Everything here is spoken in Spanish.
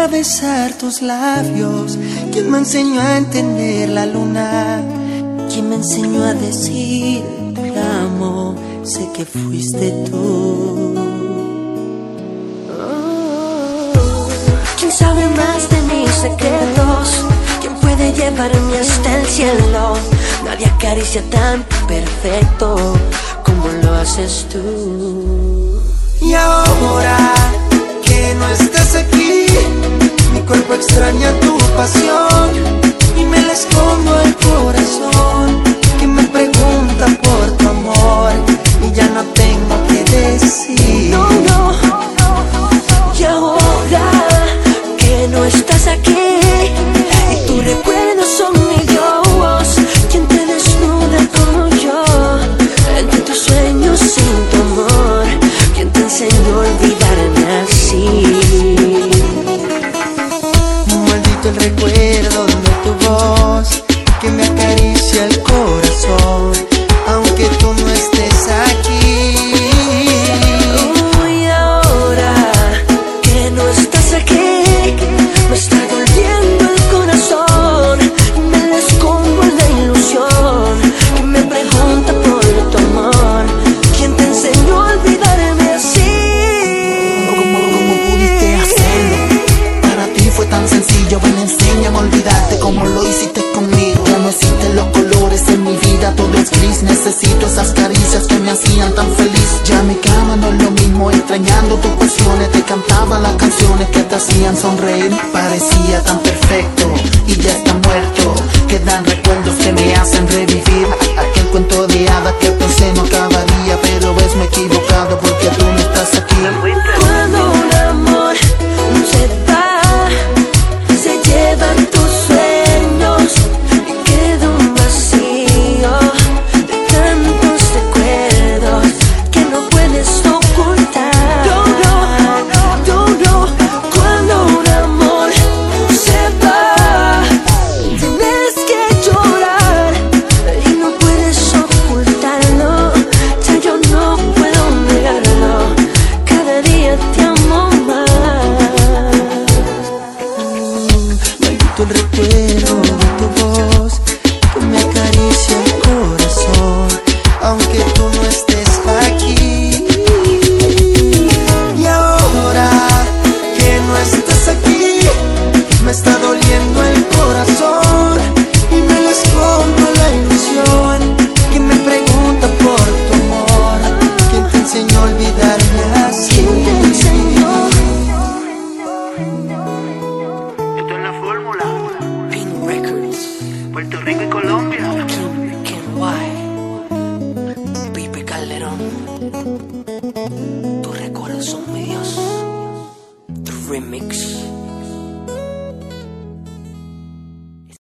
besar tus labios? ¿Quién me enseñó a entender la luna? ¿Quién me enseñó a decir te amo? Sé que fuiste tú. ¿Quién sabe más de mis secretos? ¿Quién puede llevarme hasta el cielo? Nadie acaricia tan perfecto como lo haces tú. Y ahora que no estás aquí, mi cuerpo extraña tu pasión y me la escondo al corazón que me pregunta por tu amor y ya no tengo que decir. No, no. Y ahora que no estás aquí y tus recuerdos son mi Dios, quien te desnuda como yo entre tus sueños sin tu amor, quien te enseñó a olvidarme así. Maldito el recuerdo de tu voz que me acaricia el corazón, aunque tú no estés aquí. Y ahora que no estás aquí, me está doliendo el corazón y me la escondo en la ilusión que me pregunta por tu amor, ¿quién te enseñó a olvidarme así? ¿Cómo pudiste hacerlo? Para ti fue tan sencillo, ven enséñame a olvidarte como lo hiciste conmigo. Ya no existen los colores en mi vida, todo es gris. Necesito esas caricias que me hacían tan feliz. Ya mi cama no es lo mismo, extrañando tus pasiones. Te cantaba las canciones que te hacían sonreír. Parecía tan perfecto y ya está muerto. Quedan recuerdos que me hacen revivir aquel cuento de hadas que pensé no acabaría, pero ves me he equivocado porque tú no estás aquí. Cuando un amor se va, se llevan tus sueños y queda un vacío de tantos recuerdos que no puedes ocultar. Cuando un amor se va, tienes que llorar y no puedes ocultarlo. Ya yo no puedo negarlo, cada día te amo más. Maldito el recuerdo de tu voz que me acaricia el corazón, aunque tú no estés aquí. Y ahora que no estás aquí, me está doliendo el corazón y me la escondo la ilusión que me pregunta por tu amor, ¿quién te enseñó a olvidarme así? ¿Quién te enseñó? Esto es la fórmula. Pink Records, Puerto Rico y Colombia. King White, Pipe Calderón.